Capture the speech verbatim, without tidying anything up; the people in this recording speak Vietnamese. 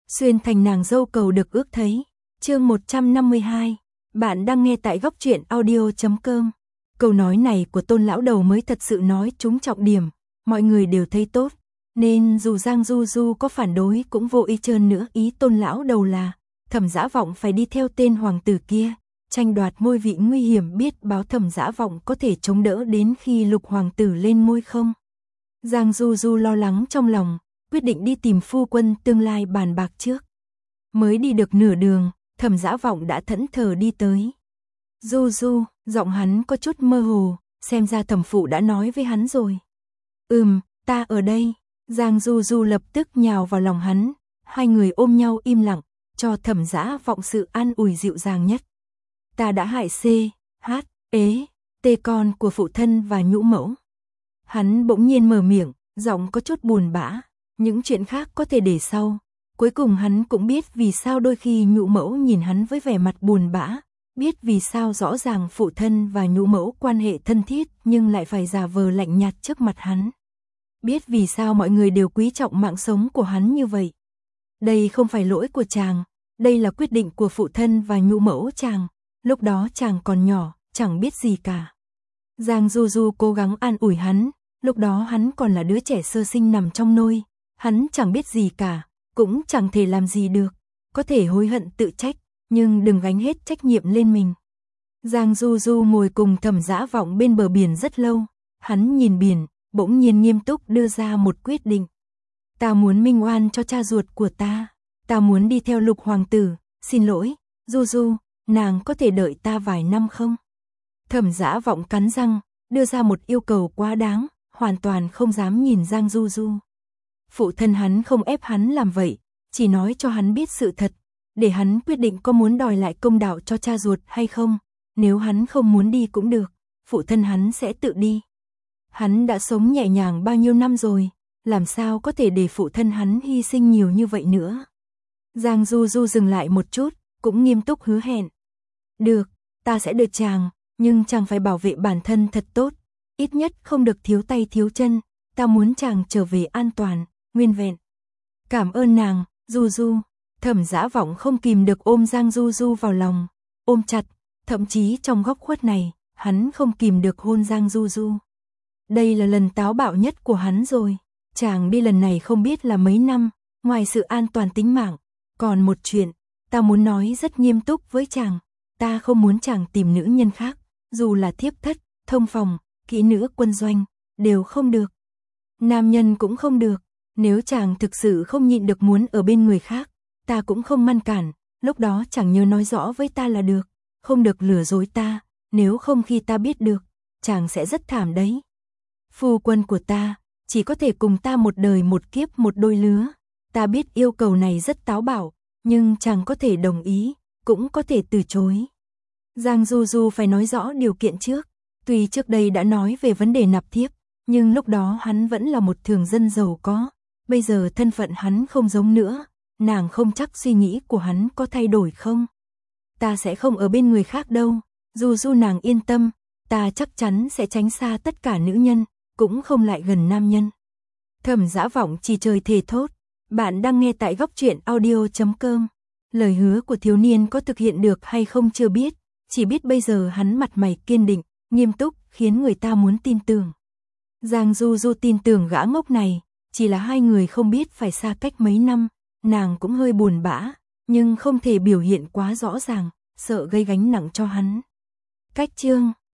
xuyên thành nàng dâu cầu được ước thấy. Chương một trăm năm mươi hai. Bạn đang nghe tại góc truyện audio chấm com. Câu nói này của Tôn lão đầu mới thật sự nói trúng trọng điểm, mọi người đều thấy tốt, nên dù Giang Du Du có phản đối cũng vô ý trơn nữa. Ý Tôn lão đầu là Thẩm Dã Vọng phải đi theo tên hoàng tử kia, tranh đoạt ngôi vị nguy hiểm, biết báo Thẩm Dã Vọng có thể chống đỡ đến khi Lục hoàng tử lên ngôi không. Giang Du Du lo lắng trong lòng, quyết định đi tìm phu quân tương lai bàn bạc trước. Mới đi được nửa đường, Thẩm Dã Vọng đã thẫn thờ đi tới. Du Du, giọng hắn có chút mơ hồ, xem ra thẩm phụ đã nói với hắn rồi. Ừm, ta ở đây. Giang Du Du lập tức nhào vào lòng hắn, hai người ôm nhau im lặng, cho Thẩm Dã Vọng sự an ủi dịu dàng nhất. Ta đã hại C, H, ế, tê con của phụ thân và nhũ mẫu. Hắn bỗng nhiên mở miệng, giọng có chút buồn bã, những chuyện khác có thể để sau. Cuối cùng hắn cũng biết vì sao đôi khi nhũ mẫu nhìn hắn với vẻ mặt buồn bã, biết vì sao rõ ràng phụ thân và nhũ mẫu quan hệ thân thiết nhưng lại phải giả vờ lạnh nhạt trước mặt hắn. Biết vì sao mọi người đều quý trọng mạng sống của hắn như vậy. Đây không phải lỗi của chàng, đây là quyết định của phụ thân và nhũ mẫu chàng, lúc đó chàng còn nhỏ, chẳng biết gì cả. Giang Du Du cố gắng an ủi hắn, lúc đó hắn còn là đứa trẻ sơ sinh nằm trong nôi, hắn chẳng biết gì cả, cũng chẳng thể làm gì được, có thể hối hận tự trách, nhưng đừng gánh hết trách nhiệm lên mình. Giang Du Du ngồi cùng Thẩm Dã Vọng bên bờ biển rất lâu, hắn nhìn biển, bỗng nhiên nghiêm túc đưa ra một quyết định. Ta muốn minh oan cho cha ruột của ta, ta muốn đi theo Lục hoàng tử, xin lỗi, Du Du, nàng có thể đợi ta vài năm không? Thẩm Dã Vọng cắn răng, đưa ra một yêu cầu quá đáng, hoàn toàn không dám nhìn Giang Du Du. Phụ thân hắn không ép hắn làm vậy, chỉ nói cho hắn biết sự thật, để hắn quyết định có muốn đòi lại công đạo cho cha ruột hay không. Nếu hắn không muốn đi cũng được, phụ thân hắn sẽ tự đi. Hắn đã sống nhẹ nhàng bao nhiêu năm rồi, làm sao có thể để phụ thân hắn hy sinh nhiều như vậy nữa. Giang Du Du dừng lại một chút, cũng nghiêm túc hứa hẹn. Được, ta sẽ đợi chàng, nhưng chàng phải bảo vệ bản thân thật tốt, ít nhất không được thiếu tay thiếu chân, ta muốn chàng trở về an toàn, nguyên vẹn. Cảm ơn nàng, Du Du. Thẩm Dã Vọng không kìm được ôm Giang Du Du vào lòng, ôm chặt, thậm chí trong góc khuất này, hắn không kìm được hôn Giang Du Du. Đây là lần táo bạo nhất của hắn rồi, chàng đi lần này không biết là mấy năm, ngoài sự an toàn tính mạng, còn một chuyện, ta muốn nói rất nghiêm túc với chàng, ta không muốn chàng tìm nữ nhân khác, dù là thiếp thất, thông phòng, kỹ nữ quân doanh, đều không được. Nam nhân cũng không được, nếu chàng thực sự không nhịn được muốn ở bên người khác, ta cũng không ngăn cản, lúc đó chàng nhớ nói rõ với ta là được, không được lừa dối ta, nếu không khi ta biết được, chàng sẽ rất thảm đấy. Phu quân của ta, chỉ có thể cùng ta một đời một kiếp một đôi lứa, ta biết yêu cầu này rất táo bạo, nhưng chàng có thể đồng ý, cũng có thể từ chối. Giang Du Du phải nói rõ điều kiện trước, tuy trước đây đã nói về vấn đề nạp thiếp, nhưng lúc đó hắn vẫn là một thường dân giàu có, bây giờ thân phận hắn không giống nữa, nàng không chắc suy nghĩ của hắn có thay đổi không. Ta sẽ không ở bên người khác đâu, Du Du nàng yên tâm, ta chắc chắn sẽ tránh xa tất cả nữ nhân, cũng không lại gần nam nhân. Thẩm Dã Vọng chỉ trời thề thốt. Bạn đang nghe tại góc truyện audio chấm com. Lời hứa của thiếu niên có thực hiện được hay không chưa biết, chỉ biết bây giờ hắn mặt mày kiên định, nghiêm túc, khiến người ta muốn tin tưởng. Giang Du Du tin tưởng gã ngốc này, chỉ là hai người không biết phải xa cách mấy năm, nàng cũng hơi buồn bã, nhưng không thể biểu hiện quá rõ ràng, sợ gây gánh nặng cho hắn. Cách chương